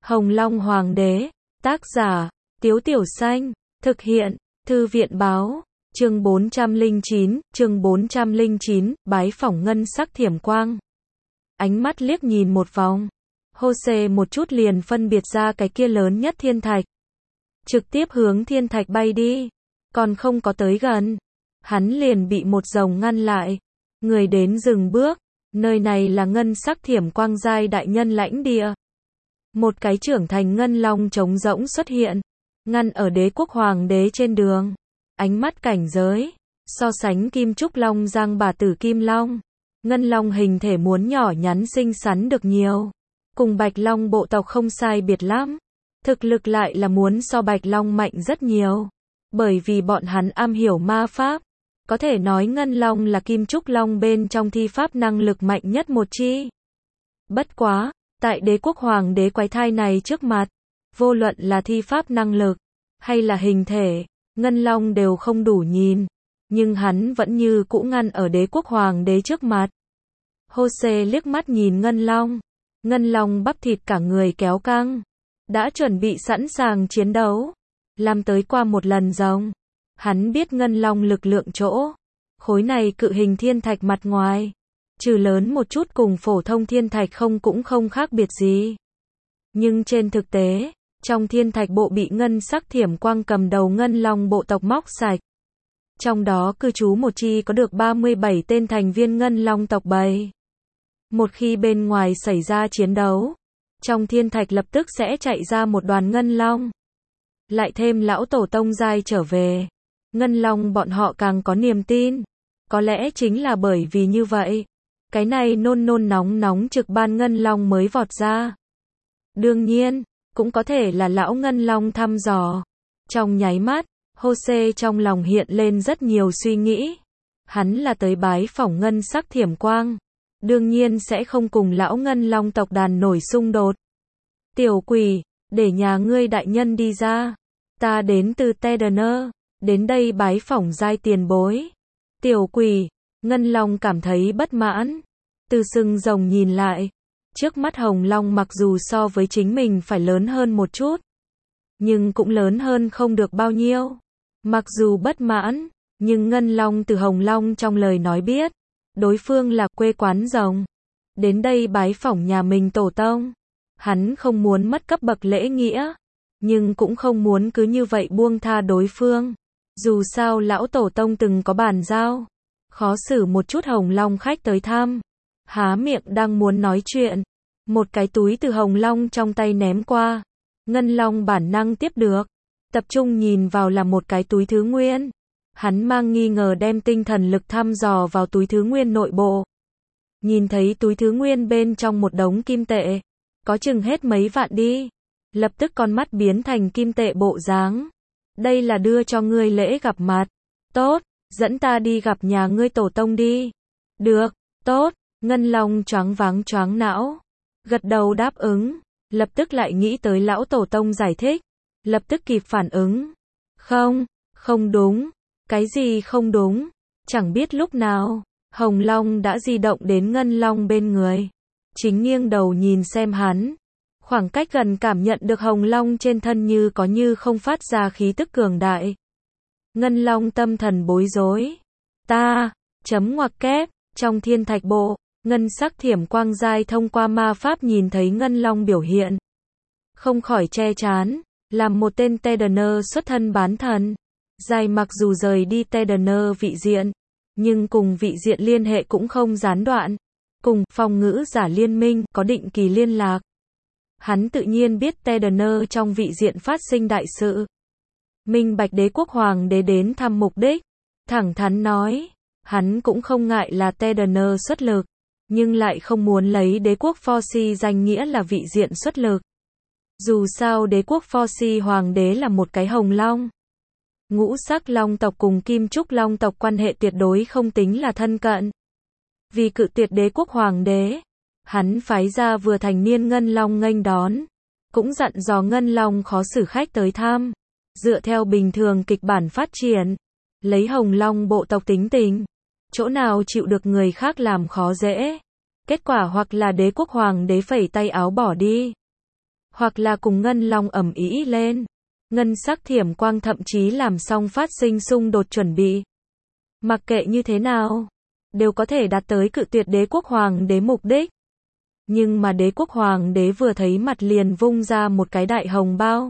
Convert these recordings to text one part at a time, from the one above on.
Hồng Long Hoàng đế, tác giả, Tiếu Tiểu Xanh, thực hiện, Thư viện báo, chương 409, bái phỏng ngân sắc thiểm quang. Ánh mắt liếc nhìn một vòng, Hô-xê một chút liền phân biệt ra cái kia lớn nhất thiên thạch. Trực tiếp hướng thiên thạch bay đi, còn không có tới gần, hắn liền bị một rồng ngăn lại. Người đến dừng bước, nơi này là ngân sắc thiểm quang giai đại nhân lãnh địa. Một cái trưởng thành ngân long trống rỗng xuất hiện, ngăn ở đế quốc hoàng đế trên đường. Ánh mắt cảnh giới, so sánh kim trúc long giang bà tử kim long. Ngân long hình thể muốn nhỏ nhắn xinh xắn được nhiều. Cùng bạch long bộ tộc không sai biệt lắm. Thực lực lại là muốn so bạch long mạnh rất nhiều. Bởi vì bọn hắn am hiểu ma pháp. Có thể nói ngân long là kim trúc long bên trong thi pháp năng lực mạnh nhất một chi. Bất quá, tại đế quốc hoàng đế quái thai này trước mặt, vô luận là thi pháp năng lực, hay là hình thể, ngân long đều không đủ nhìn. Nhưng hắn vẫn như cũ ngăn ở đế quốc hoàng đế trước mặt. Hô-xê liếc mắt nhìn ngân long bắp thịt cả người kéo căng, đã chuẩn bị sẵn sàng chiến đấu, làm tới qua một lần rồng. Hắn biết ngân long lực lượng chỗ, khối này cự hình thiên thạch mặt ngoài, trừ lớn một chút cùng phổ thông thiên thạch cũng không khác biệt gì. Nhưng trên thực tế, trong thiên thạch bộ bị ngân sắc thiểm quang cầm đầu ngân long bộ tộc móc sạch. Trong đó cư trú một chi có được 37 tên thành viên ngân long tộc bầy. Một khi bên ngoài xảy ra chiến đấu, trong thiên thạch lập tức sẽ chạy ra một đoàn ngân long. Lại thêm lão tổ tông giai trở về, ngân long bọn họ càng có niềm tin. Có lẽ chính là bởi vì như vậy, cái này nôn nóng trực ban ngân long mới vọt ra. Đương nhiên, cũng có thể là lão ngân long thăm dò. Trong nháy mắt, Hô-xê trong lòng hiện lên rất nhiều suy nghĩ. Hắn là tới bái phỏng ngân sắc thiểm quang, đương nhiên sẽ không cùng lão ngân long tộc đàn nổi xung đột. Tiểu quỷ, để nhà ngươi đại nhân đi ra. Ta đến từ Tedener, đến đây bái phỏng giai tiền bối. Tiểu quỷ, ngân long cảm thấy bất mãn. Từ sừng rồng nhìn lại, trước mắt hồng long mặc dù so với chính mình phải lớn hơn một chút, nhưng cũng lớn hơn không được bao nhiêu. Mặc dù bất mãn, nhưng ngân long từ hồng long trong lời nói biết, đối phương là quê quán rồng, đến đây bái phỏng nhà mình tổ tông. Hắn không muốn mất cấp bậc lễ nghĩa, nhưng cũng không muốn cứ như vậy buông tha đối phương. Dù sao lão tổ tông từng có bàn giao, khó xử một chút hồng long khách tới thăm. Há miệng đang muốn nói chuyện, một cái túi từ hồng long trong tay ném qua. Ngân long bản năng tiếp được, tập trung nhìn vào là một cái túi thứ nguyên. Hắn mang nghi ngờ đem tinh thần lực thăm dò vào túi thứ nguyên nội bộ. Nhìn thấy túi thứ nguyên bên trong một đống kim tệ, có chừng hết mấy vạn đi. Lập tức con mắt biến thành kim tệ bộ dáng. Đây là đưa cho ngươi lễ gặp mặt. Tốt, dẫn ta đi gặp nhà ngươi tổ tông đi. Được, tốt, ngân long choáng não. Gật đầu đáp ứng, lập tức lại nghĩ tới lão tổ tông giải thích. Lập tức kịp phản ứng. Không đúng. Cái gì không đúng? Chẳng biết lúc nào, hồng long đã di động đến ngân long bên người. Chính nghiêng đầu nhìn xem hắn. Khoảng cách gần cảm nhận được hồng long trên thân như có như không phát ra khí tức cường đại. Ngân long tâm thần bối rối. Ngoặc kép, trong thiên thạch bộ, ngân sắc thiểm quang giai thông qua ma pháp nhìn thấy ngân long biểu hiện. Không khỏi che chán, làm một tên Tedener xuất thân bán thần. Giai mặc dù rời đi Tedener vị diện, nhưng cùng vị diện liên hệ cũng không gián đoạn. Cùng phòng ngữ giả liên minh có định kỳ liên lạc. Hắn tự nhiên biết Tedener trong vị diện phát sinh đại sự. Minh bạch đế quốc hoàng đế đến thăm mục đích. Thẳng thắn nói, hắn cũng không ngại là Tedener xuất lực, nhưng lại không muốn lấy đế quốc Foxy danh nghĩa là vị diện xuất lực. Dù sao đế quốc Foxy hoàng đế là một cái hồng long. Ngũ sắc long tộc cùng kim trúc long tộc quan hệ tuyệt đối không tính là thân cận. Vì cự tuyệt đế quốc hoàng đế, hắn phái ra vừa thành niên ngân long nghênh đón, cũng dặn dò ngân long khó xử khách tới thăm. Dựa theo bình thường kịch bản phát triển, lấy hồng long bộ tộc tính tình, chỗ nào chịu được người khác làm khó dễ. Kết quả hoặc là đế quốc hoàng đế phẩy tay áo bỏ đi, hoặc là cùng ngân long ầm ĩ lên. Ngân sắc thiểm quang thậm chí làm xong phát sinh xung đột chuẩn bị. Mặc kệ như thế nào, đều có thể đạt tới cự tuyệt đế quốc hoàng đế mục đích. Nhưng mà đế quốc hoàng đế vừa thấy mặt liền vung ra một cái đại hồng bao.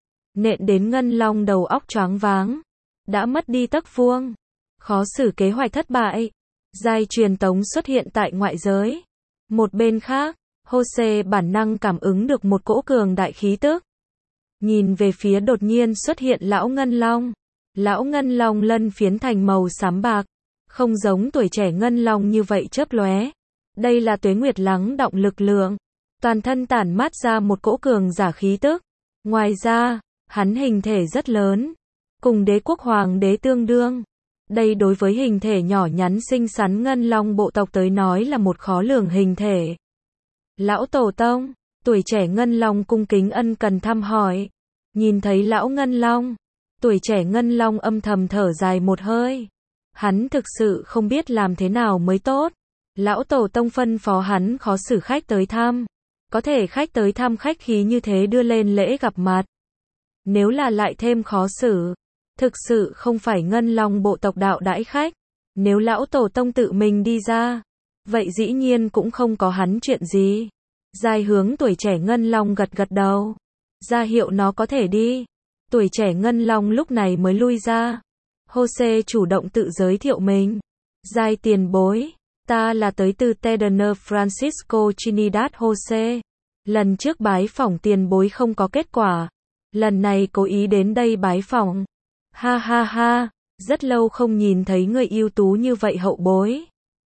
Nện đến ngân long đầu óc choáng váng. Đã mất đi tấc vuông. Khó xử kế hoạch thất bại. Giai truyền tống xuất hiện tại ngoại giới. Một bên khác, Jose bản năng cảm ứng được một cỗ cường đại khí tức. Nhìn về phía đột nhiên xuất hiện lão ngân long. Lão ngân long lân phiến thành màu xám bạc. Không giống tuổi trẻ ngân long như vậy chớp lóe. Đây là tuế nguyệt lắng đọng lực lượng. Toàn thân tản mát ra một cỗ cường giả khí tức. Ngoài ra, hắn hình thể rất lớn. Cùng đế quốc hoàng đế tương đương. Đây đối với hình thể nhỏ nhắn xinh xắn ngân long bộ tộc tới nói là một khó lường hình thể. Lão tổ tông, tuổi trẻ ngân long cung kính ân cần thăm hỏi. Nhìn thấy lão ngân long, tuổi trẻ ngân long âm thầm thở dài một hơi. Hắn thực sự không biết làm thế nào mới tốt. Lão tổ tông phân phó hắn khó xử khách tới thăm. Có thể khách tới thăm khách khí như thế đưa lên lễ gặp mặt. Nếu là lại thêm khó xử, thực sự không phải ngân long bộ tộc đạo đãi khách. Nếu lão tổ tông tự mình đi ra, vậy dĩ nhiên cũng không có hắn chuyện gì. Giai hướng tuổi trẻ ngân long gật gật đầu. Ra hiệu nó có thể đi. Tuổi trẻ ngân long lúc này mới lui ra. Jose chủ động tự giới thiệu mình. Giai tiền bối. Ta là tới từ Tedener Francisco Trinidad Jose. Lần trước bái phỏng tiền bối không có kết quả. Lần này cố ý đến đây bái phỏng. Ha ha ha, rất lâu không nhìn thấy người ưu tú như vậy hậu bối.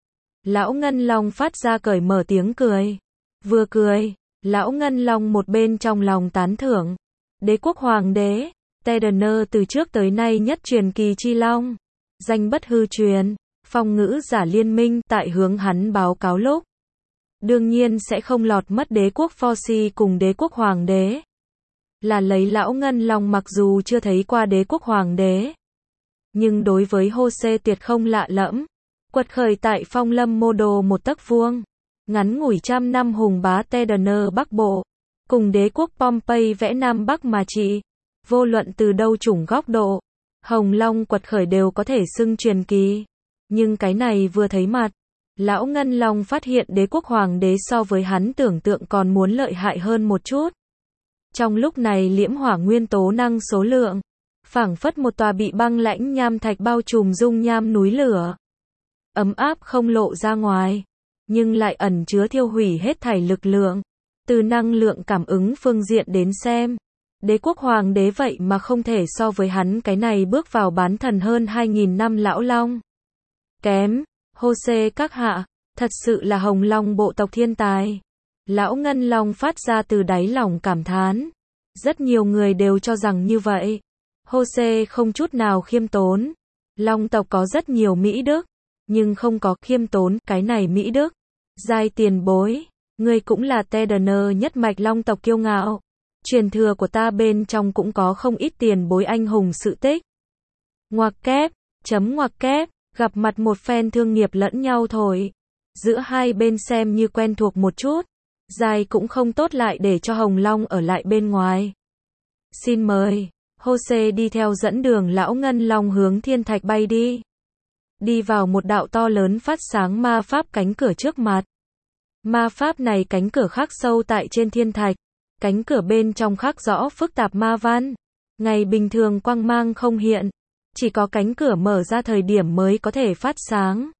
Lão Ngân Long phát ra cởi mở tiếng cười. Vừa cười, Lão Ngân Long một bên trong lòng tán thưởng. Đế quốc hoàng đế, Tedener từ trước tới nay nhất truyền kỳ chi long. Danh bất hư truyền, phong ngữ giả liên minh tại hướng hắn báo cáo lúc. Đương nhiên sẽ không lọt mất đế quốc Forci cùng đế quốc hoàng đế. Là lấy Lão Ngân Long mặc dù chưa thấy qua đế quốc hoàng đế. Nhưng đối với Jose tuyệt không lạ lẫm. Quật khởi tại phong lâm mô đồ một tấc vuông. Ngắn ngủi trăm năm hùng bá Tedener Bắc Bộ. Cùng đế quốc Pompey vẽ Nam Bắc mà trị. Vô luận từ đâu chủng góc độ. Hồng Long quật khởi đều có thể xưng truyền kỳ. Nhưng cái này vừa thấy mặt. Lão Ngân Long phát hiện đế quốc hoàng đế so với hắn tưởng tượng còn muốn lợi hại hơn một chút. Trong lúc này liễm hỏa nguyên tố năng số lượng. Phảng phất một tòa bị băng lãnh nham thạch bao trùm dung nham núi lửa. Ấm áp không lộ ra ngoài. Nhưng lại ẩn chứa thiêu hủy hết thảy lực lượng. Từ năng lượng cảm ứng phương diện đến xem. Đế quốc hoàng đế vậy mà không thể so với hắn cái này bước vào bán thần hơn 2.000 năm lão long. Kém, Jose các hạ, thật sự là Hồng Long bộ tộc thiên tài. Lão Ngân Long phát ra từ đáy lòng cảm thán. Rất nhiều người đều cho rằng như vậy. Jose không chút nào khiêm tốn. Long tộc có rất nhiều mỹ đức, nhưng không có khiêm tốn cái này mỹ đức. Giai tiền bối, ngươi cũng là Tedener nhất mạch long tộc kiêu ngạo. Truyền thừa của ta bên trong cũng có không ít tiền bối anh hùng sự tích. Ngoặc kép, chấm ngoặc kép, gặp mặt một phen thương nghiệp lẫn nhau thôi. Giữa hai bên xem như quen thuộc một chút. Giai cũng không tốt lại để cho Hồng Long ở lại bên ngoài. Xin mời, Jose đi theo dẫn đường Lão Ngân Long hướng thiên thạch bay đi. Đi vào một đạo to lớn phát sáng ma pháp cánh cửa trước mặt. Ma pháp này cánh cửa khắc sâu tại trên thiên thạch. Cánh cửa bên trong khắc rõ phức tạp ma văn. Ngày bình thường quang mang không hiện. Chỉ có cánh cửa mở ra thời điểm mới có thể phát sáng.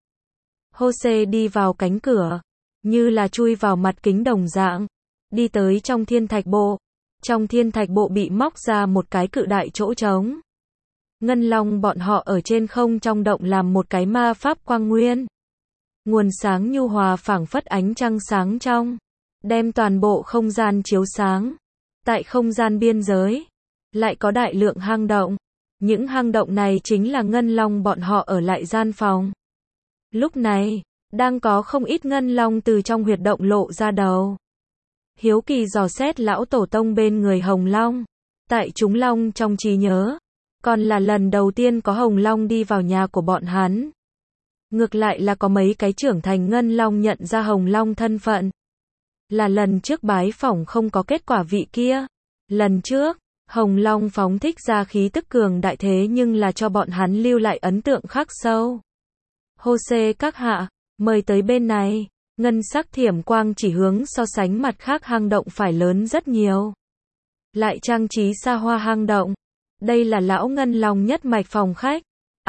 Jose đi vào cánh cửa. Như là chui vào mặt kính đồng dạng. Đi tới trong thiên thạch bộ. Trong thiên thạch bộ bị móc ra một cái cự đại chỗ trống. Ngân Long bọn họ ở trên không trong động làm một cái ma pháp quang nguyên. Nguồn sáng nhu hòa phảng phất ánh trăng sáng trong. Đem toàn bộ không gian chiếu sáng. Tại không gian biên giới. Lại có đại lượng hang động. Những hang động này chính là Ngân Long bọn họ ở lại gian phòng. Lúc này, đang có không ít Ngân Long từ trong huyệt động lộ ra đầu. Hiếu kỳ dò xét lão tổ tông bên người Hồng Long. Tại chúng Long trong trí nhớ. Còn là lần đầu tiên có Hồng Long đi vào nhà của bọn hắn. Ngược lại là có mấy cái trưởng thành Ngân Long nhận ra Hồng Long thân phận. Là lần trước bái phỏng không có kết quả vị kia. Lần trước, Hồng Long phóng thích ra khí tức cường đại thế nhưng là cho bọn hắn lưu lại ấn tượng khắc sâu. Hô-xê các hạ, mời tới bên này. Ngân sắc thiểm quang chỉ hướng so sánh mặt khác hang động phải lớn rất nhiều. Lại trang trí xa hoa hang động. Đây là lão Ngân Long nhất mạch phòng khách.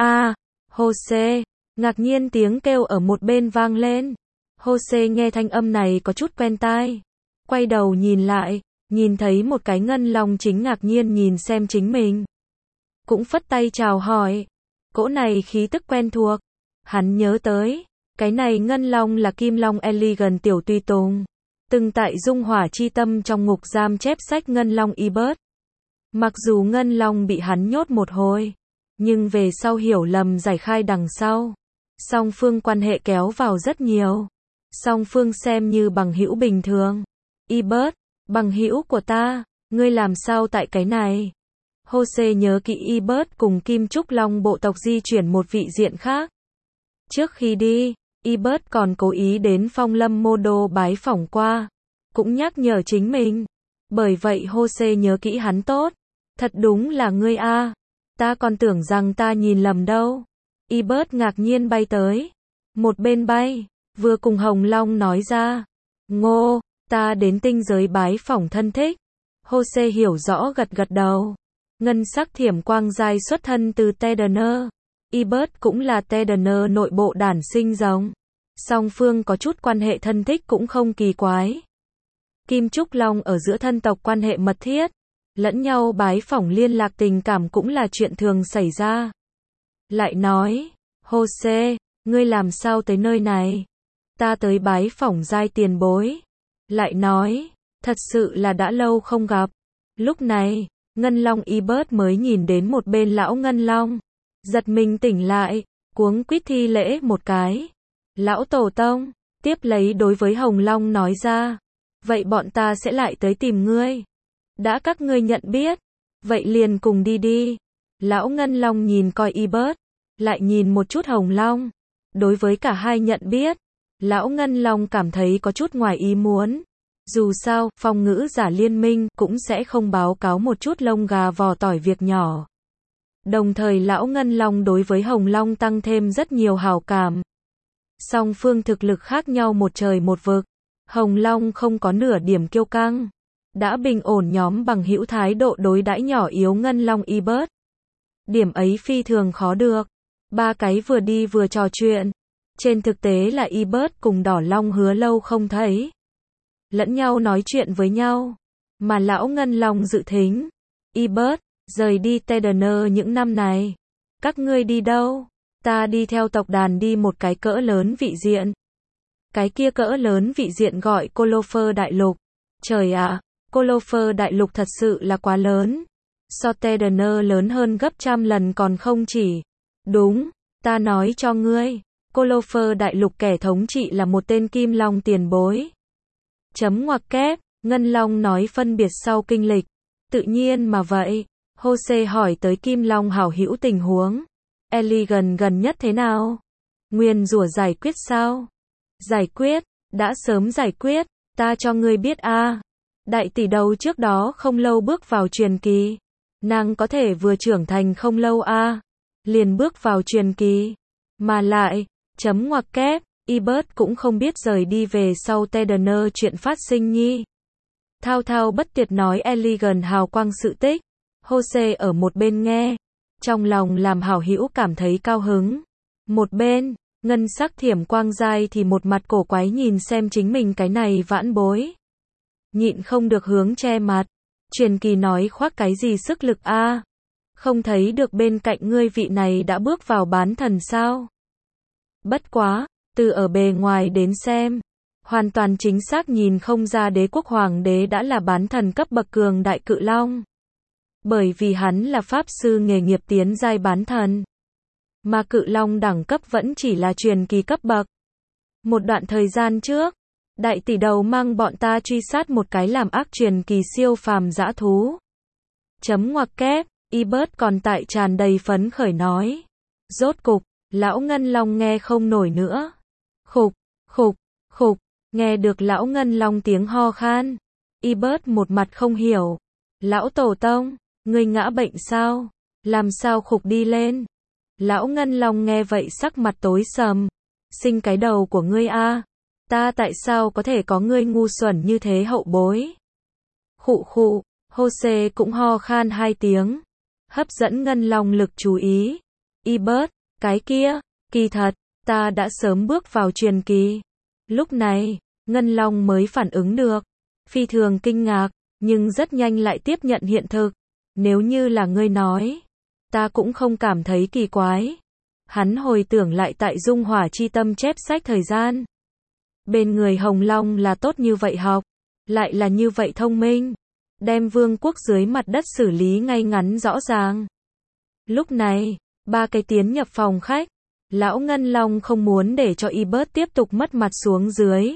Hô-xê, ngạc nhiên tiếng kêu ở một bên vang lên. Hô-xê nghe thanh âm này có chút quen tai. Quay đầu nhìn lại, nhìn thấy một cái Ngân Long chính ngạc nhiên nhìn xem chính mình. Cũng phất tay chào hỏi. Cỗ này khí tức quen thuộc. Hắn nhớ tới, cái này Ngân Long là Kim Long Elegant tiểu tùy tùng. Từng tại Dung Hỏa Chi Tâm trong ngục giam chép sách Ngân Long Ebert. Mặc dù Ngân Long bị hắn nhốt một hồi, nhưng về sau hiểu lầm giải khai đằng sau. Song phương quan hệ kéo vào rất nhiều. Song phương xem như bằng hữu bình thường. Ebert, bằng hữu của ta, ngươi làm sao tại cái này? Hô-xê nhớ kỹ Ebert cùng Kim Trúc Long bộ tộc di chuyển một vị diện khác. Trước khi đi, Ebert còn cố ý đến Phong Lâm Mô Đô bái phỏng qua, cũng nhắc nhở chính mình. Bởi vậy Hô-xê nhớ kỹ hắn tốt. Thật đúng là ngươi a, ta còn tưởng rằng ta nhìn lầm đâu. Ebert ngạc nhiên bay tới. Một bên bay, vừa cùng Hồng Long nói ra. Ngô, ta đến tinh giới bái phỏng thân thích. Hô-xê hiểu rõ gật gật đầu. Ngân sắc thiểm quang giai xuất thân từ Tedener. Ebert cũng là Tedener nội bộ đản sinh rồng. Song phương có chút quan hệ thân thích cũng không kỳ quái. Kim Trúc Long ở giữa thân tộc quan hệ mật thiết. Lẫn nhau bái phỏng liên lạc tình cảm cũng là chuyện thường xảy ra. Lại nói, Hô-xê, ngươi làm sao tới nơi này? Ta tới bái phỏng giai tiền bối. Lại nói, thật sự là đã lâu không gặp. Lúc này, Ngân Long Ebert mới nhìn đến một bên lão Ngân Long. Giật mình tỉnh lại, cuống quýt thi lễ một cái. Lão tổ tông, tiếp lấy đối với Hồng Long nói ra. Vậy bọn ta sẽ lại tới tìm ngươi. Đã các ngươi nhận biết, vậy liền cùng đi đi. Lão Ngân Long nhìn coi Ebert, lại nhìn một chút Hồng Long. Đối với cả hai nhận biết, lão Ngân Long cảm thấy có chút ngoài ý muốn. Dù sao, phong ngữ giả liên minh cũng sẽ không báo cáo một chút lông gà vò tỏi việc nhỏ. Đồng thời lão Ngân Long đối với Hồng Long tăng thêm rất nhiều hảo cảm. Song phương thực lực khác nhau một trời một vực. Hồng Long không có nửa điểm kiêu căng. Đã bình ổn nhóm bằng hữu thái độ đối đãi nhỏ yếu Ngân Long Ebert. Điểm ấy phi thường khó được. Ba cái vừa đi vừa trò chuyện. Trên thực tế là Ebert cùng Đỏ Long hứa lâu không thấy. Lẫn nhau nói chuyện với nhau. Mà lão Ngân Long dự thính. Ebert, rời đi Tedener những năm này. Các ngươi đi đâu? Ta đi theo tộc đàn đi một cái cỡ lớn vị diện. Cái kia cỡ lớn vị diện gọi Colophur Đại Lục. Trời ạ, Colophur Đại Lục thật sự là quá lớn. So Tedener lớn hơn gấp trăm lần còn không chỉ. Đúng, ta nói cho ngươi. Colophur Đại Lục kẻ thống trị là một tên Kim Long tiền bối. Chấm ngoặc kép, Ngân Long nói phân biệt sau kinh lịch. Tự nhiên mà vậy. Hô-xê hỏi tới Kim Long hảo hữu tình huống. Elegant gần nhất thế nào? Nguyên rủa giải quyết sao? Giải quyết, đã sớm giải quyết, ta cho ngươi biết a. Đại tỷ đầu trước đó không lâu bước vào truyền kỳ. Nàng có thể vừa trưởng thành không lâu a, liền bước vào truyền kỳ. Mà lại, chấm ngoặc kép, Ebert cũng không biết rời đi về sau Tedener chuyện phát sinh nhi. Thao thao bất tuyệt nói Elegant hào quang sự tích. Hô-xê ở một bên nghe, trong lòng làm hảo hữu cảm thấy cao hứng. Một bên, ngân sắc thiểm quang giai thì một mặt cổ quái nhìn xem chính mình cái này vãn bối. Nhịn không được hướng che mặt. Truyền kỳ nói khoác cái gì sức lực a? Không thấy được bên cạnh ngươi vị này đã bước vào bán thần sao? Bất quá, từ ở bề ngoài đến xem, hoàn toàn chính xác nhìn không ra đế quốc hoàng đế đã là bán thần cấp bậc cường đại cự long. Bởi vì hắn là pháp sư nghề nghiệp tiến giai bán thần. Mà cự long đẳng cấp vẫn chỉ là truyền kỳ cấp bậc. Một đoạn thời gian trước, đại tỷ đầu mang bọn ta truy sát một cái làm ác truyền kỳ siêu phàm dã thú. Chấm ngoặc kép, Ebert còn tại tràn đầy phấn khởi nói. Rốt cục, lão Ngân Long nghe không nổi nữa. Khục, khục, khục, Nghe được lão Ngân Long tiếng ho khan, Ebert một mặt không hiểu. Lão tổ tông, ngươi ngã bệnh sao? Làm sao khục đi lên? Lão Ngân Long nghe vậy sắc mặt tối sầm. Sinh cái đầu của ngươi a, ta tại sao có thể có ngươi ngu xuẩn như thế hậu bối? Khụ khụ, Jose cũng ho khan 2 tiếng. Hấp dẫn Ngân Long lực chú ý. Ebert, cái kia, kỳ thật, ta đã sớm bước vào truyền kỳ. Lúc này, Ngân Long mới phản ứng được. Phi thường kinh ngạc, nhưng rất nhanh lại tiếp nhận hiện thực. Nếu như là ngươi nói, ta cũng không cảm thấy kỳ quái. Hắn hồi tưởng lại tại Dung Hỏa Chi Tâm chép sách thời gian. Bên người Hồng Long là tốt như vậy học, lại là như vậy thông minh. Đem vương quốc dưới mặt đất xử lý ngay ngắn rõ ràng. Lúc này, 3 cái tiến nhập phòng khách. Lão Ngân Long không muốn để cho Ebert tiếp tục mất mặt xuống dưới.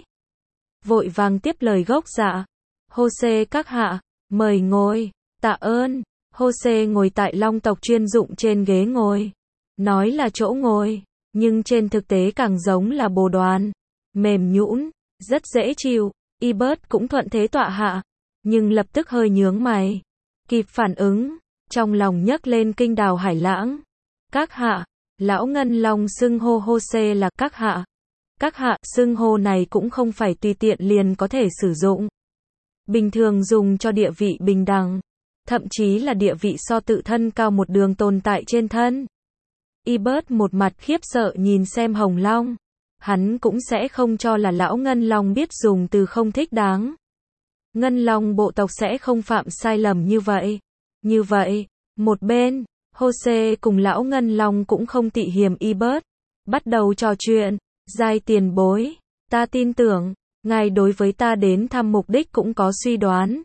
Vội vàng tiếp lời gốc dạ. Jose các hạ, mời ngồi, tạ ơn. Jose ngồi tại Long tộc chuyên dụng trên ghế ngồi. Nói là chỗ ngồi, nhưng trên thực tế càng giống là bồ đoàn. Mềm nhũn, rất dễ chịu. Ebert cũng thuận thế tọa hạ, nhưng lập tức hơi nhướng mày. Kịp phản ứng, trong lòng nhấc lên kinh đào hải lãng. Các hạ, lão Ngân Long xưng hô Jose là các hạ. Các hạ, xưng hô này cũng không phải tùy tiện liền có thể sử dụng. Bình thường dùng cho địa vị bình đẳng, thậm chí là địa vị so tự thân cao một đường tồn tại trên thân. Ebert một mặt khiếp sợ nhìn xem Hồng Long. Hắn cũng sẽ không cho là lão Ngân Long biết dùng từ không thích đáng. Ngân Long bộ tộc sẽ không phạm sai lầm như vậy. Như vậy, một bên, Jose cùng lão Ngân Long cũng không tị hiềm Ebert. Bắt đầu trò chuyện. Giai tiền bối, ta tin tưởng, ngài đối với ta đến thăm mục đích cũng có suy đoán.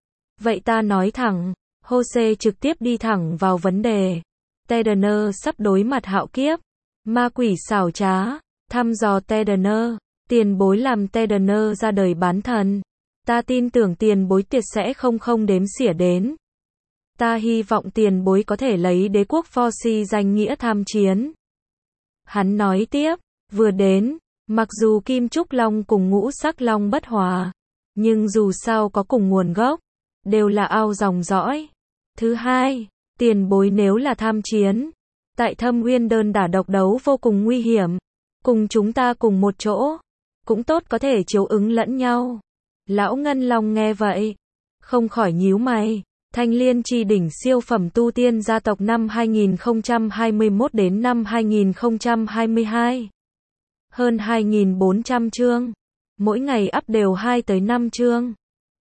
Vậy ta nói thẳng, Jose trực tiếp đi thẳng vào vấn đề. Tedener sắp đối mặt hạo kiếp. Ma quỷ xảo trá, thăm dò Tedener, tiền bối làm Tedener ra đời bán thần. Ta tin tưởng tiền bối tuyệt sẽ không đếm xỉa đến. Ta hy vọng tiền bối có thể lấy đế quốc Forci danh nghĩa tham chiến. Hắn nói tiếp, vừa đến, mặc dù Kim Trúc Long cùng Ngũ Sắc Long bất hòa, nhưng dù sao có cùng nguồn gốc, đều là ao dòng dõi. Thứ hai, tiền bối nếu là tham chiến, tại Thâm Uyên đơn đả độc đấu vô cùng nguy hiểm, cùng chúng ta cùng một chỗ, cũng tốt có thể chiếu ứng lẫn nhau. Lão Ngân Long nghe vậy, không khỏi nhíu mày. Thanh Liên Chi đỉnh siêu phẩm tu tiên gia tộc năm 2021 đến năm 2022. Hơn 2.400 chương. Mỗi ngày up đều 2 tới 5 chương.